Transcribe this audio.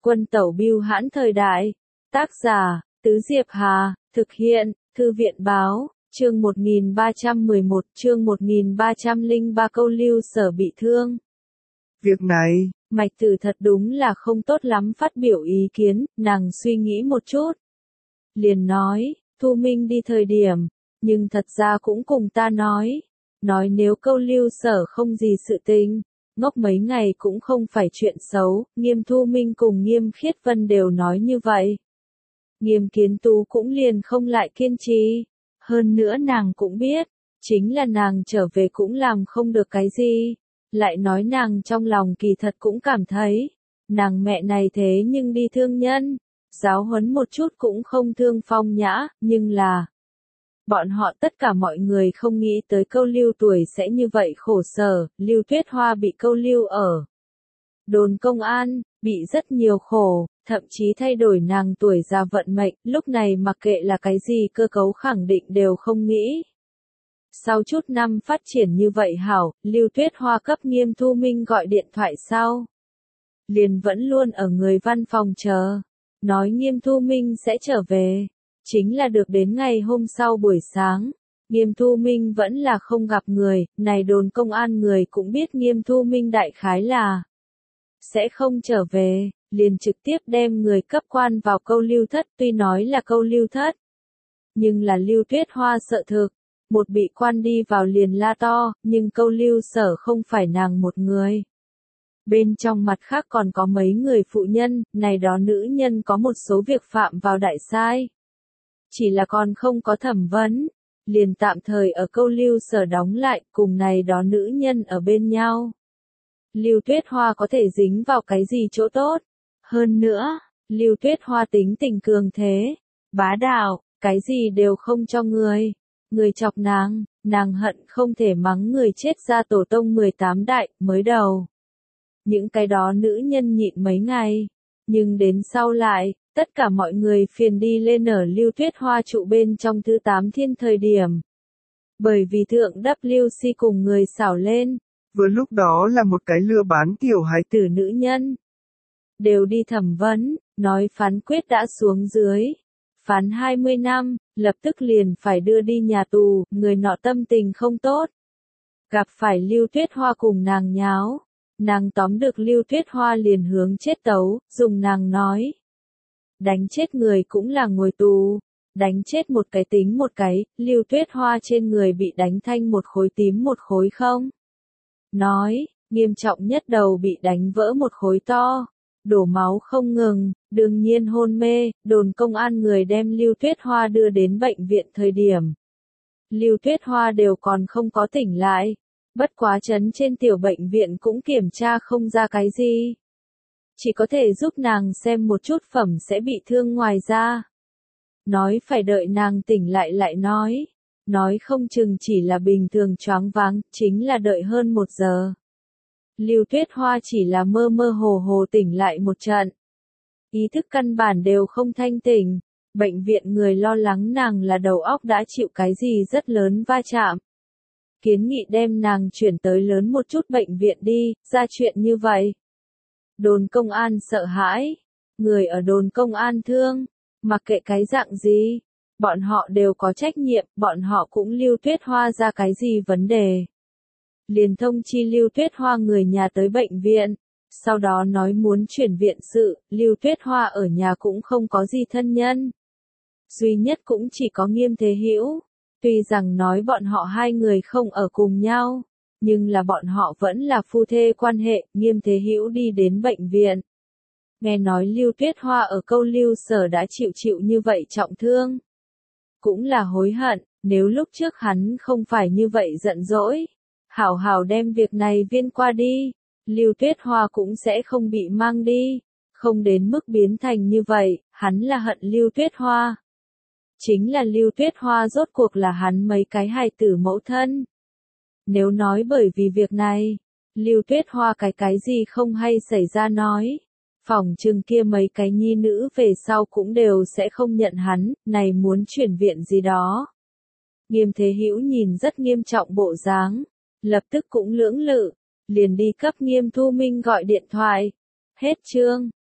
Quân tẩu bưu hãn thời đại. Tác giả, Tứ Diệp Hà, thực hiện, Thư viện báo, chương 1311, chương 1303 Câu Lưu Sở bị thương. Việc này, Mạch Tử thật đúng là không tốt lắm phát biểu ý kiến, nàng suy nghĩ một chút. Liền nói, Thu Minh đi thời điểm, nhưng thật ra cũng cùng ta nói nếu Câu Lưu Sở không gì sự tình, ngốc mấy ngày cũng không phải chuyện xấu, Nghiêm Thu Minh cùng Nghiêm Khiết Vân đều nói như vậy. Nghiêm Kiến Tú cũng liền không lại kiên trì, hơn nữa nàng cũng biết, chính là nàng trở về cũng làm không được cái gì, lại nói nàng trong lòng kỳ thật cũng cảm thấy, nàng mẹ này thế nhưng đi thương nhân, giáo huấn một chút cũng không thương Phong Nhã, nhưng là bọn họ tất cả mọi người không nghĩ tới Câu Lưu tuổi sẽ như vậy khổ sở, Lưu Tuyết Hoa bị Câu Lưu ở đồn công an, bị rất nhiều khổ, thậm chí thay đổi nàng tuổi già vận mệnh, lúc này mặc kệ là cái gì cơ cấu khẳng định đều không nghĩ. Sau chút năm phát triển như vậy hảo, Lưu Tuyết Hoa cấp Nghiêm Thu Minh gọi điện thoại sau. Liền vẫn luôn ở người văn phòng chờ, nói Nghiêm Thu Minh sẽ trở về. Chính là được đến ngày hôm sau buổi sáng, Nghiêm Thu Minh vẫn là không gặp người, này đồn công an người cũng biết Nghiêm Thu Minh đại khái là sẽ không trở về, liền trực tiếp đem người cấp quan vào Câu Lưu thất, tuy nói là Câu Lưu thất, nhưng là Lưu Tuyết Hoa sợ thực, một bị quan đi vào liền la to, nhưng Câu Lưu Sở không phải nàng một người. Bên trong mặt khác còn có mấy người phụ nhân, này đó nữ nhân có một số việc phạm vào đại sai. Chỉ là còn không có thẩm vấn, liền tạm thời ở Câu Lưu Sở đóng lại, cùng này đó nữ nhân ở bên nhau. Lưu Tuyết Hoa có thể dính vào cái gì chỗ tốt? Hơn nữa, Lưu Tuyết Hoa tính tình cường thế, bá đạo, cái gì đều không cho người. Người chọc nàng hận không thể mắng người chết ra tổ tông 18 đại, mới đầu. Những cái đó nữ nhân nhịn mấy ngày, nhưng đến sau lại, tất cả mọi người phiền đi lên ở Lưu Tuyết Hoa trụ bên trong thứ 8 thiên thời điểm. Bởi vì thượng WC cùng người xảo lên. vừa lúc đó là một cái lừa bán tiểu hài tử nữ nhân. Đều đi thẩm vấn, nói phán quyết đã xuống dưới. Phán 20 năm, lập tức liền phải đưa đi nhà tù, người nọ tâm tình không tốt. Gặp phải Lưu Tuyết Hoa cùng nàng nháo. Nàng tóm được Lưu Tuyết Hoa liền hướng chết tấu, dùng nàng nói. Đánh chết người cũng là ngồi tù, đánh chết một cái tính một cái, Lưu Tuyết Hoa trên người bị đánh thanh một khối tím một khối không. Nói, nghiêm trọng nhất đầu bị đánh vỡ một khối to, đổ máu không ngừng, đương nhiên hôn mê, đồn công an người đem Lưu Tuyết Hoa đưa đến bệnh viện thời điểm. Lưu Tuyết Hoa đều còn không có tỉnh lại, bất quá chấn trên tiểu bệnh viện cũng kiểm tra không ra cái gì. Chỉ có thể giúp nàng xem một chút phẩm sẽ bị thương ngoài ra. Nói phải đợi nàng tỉnh lại nói không chừng chỉ là bình thường choáng váng, chính là đợi hơn 1 giờ. Lưu Tuyết Hoa chỉ là mơ mơ hồ hồ tỉnh lại một trận. Ý thức căn bản đều không thanh tỉnh, bệnh viện người lo lắng nàng là đầu óc đã chịu cái gì rất lớn va chạm. Kiến nghị đem nàng chuyển tới lớn một chút bệnh viện đi, ra chuyện như vậy. Đồn công an sợ hãi, người ở đồn công an thương, mặc kệ cái dạng gì, bọn họ đều có trách nhiệm, bọn họ cũng Lưu Tuyết Hoa ra cái gì vấn đề. Liền thông chi Lưu Tuyết Hoa người nhà tới bệnh viện, sau đó nói muốn chuyển viện sự, Lưu Tuyết Hoa ở nhà cũng không có gì thân nhân. Duy nhất cũng chỉ có Nghiêm Thế Hữu, tuy rằng nói bọn họ hai người không ở cùng nhau. Nhưng là bọn họ vẫn là phu thê quan hệ, Nghiêm Thế Hữu đi đến bệnh viện. Nghe nói Lưu Tuyết Hoa ở Câu Lưu Sở đã chịu như vậy trọng thương. Cũng là hối hận, nếu lúc trước hắn không phải như vậy giận dỗi. Hảo hảo đem việc này viên qua đi, Lưu Tuyết Hoa cũng sẽ không bị mang đi. Không đến mức biến thành như vậy, hắn là hận Lưu Tuyết Hoa. Chính là Lưu Tuyết Hoa rốt cuộc là hắn mấy cái hài tử mẫu thân. Nếu nói bởi vì việc này, Lưu Tuyết Hoa cái gì không hay xảy ra nói, phỏng chừng kia mấy cái nhi nữ về sau cũng đều sẽ không nhận hắn, này muốn chuyển viện gì đó. Nghiêm Thế Hữu nhìn rất nghiêm trọng bộ dáng, lập tức cũng lưỡng lự, liền đi cấp Nghiêm Thu Minh gọi điện thoại. Hết chương.